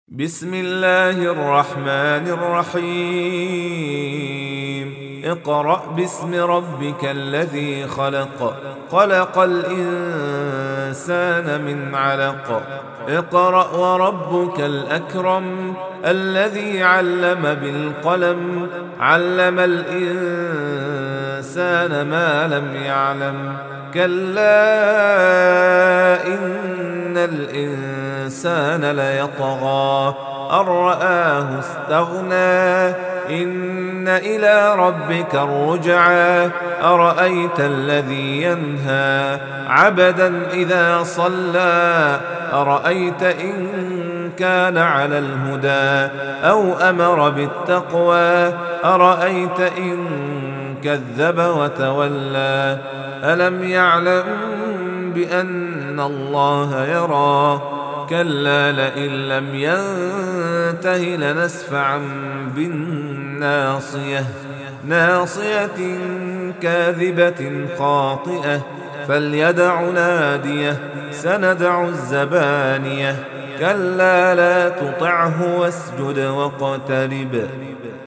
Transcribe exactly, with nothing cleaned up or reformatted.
بسم الله الرحمن الرحيم اقرأ باسم ربك الذي خلق خلق الإنسان من علق اقرأ وربك الأكرم الذي علم بالقلم علم الإنسان ما لم يعلم كلا إن الإنسان ليطغى أن رآه استغنى إن إلى ربك الرجعى أرأيت الذي ينهى عبدا إذا صلى أرأيت إن كان على الهدى أو أمر بالتقوى أرأيت إن كذب وتولى ألم يعلم بأن الله يرى كلا لئن لم ينته لنسفعا بالناصية ناصية كاذبة خاطئة فليدع ناديه سندع الزبانية كلا لا تطعه واسجد واقترب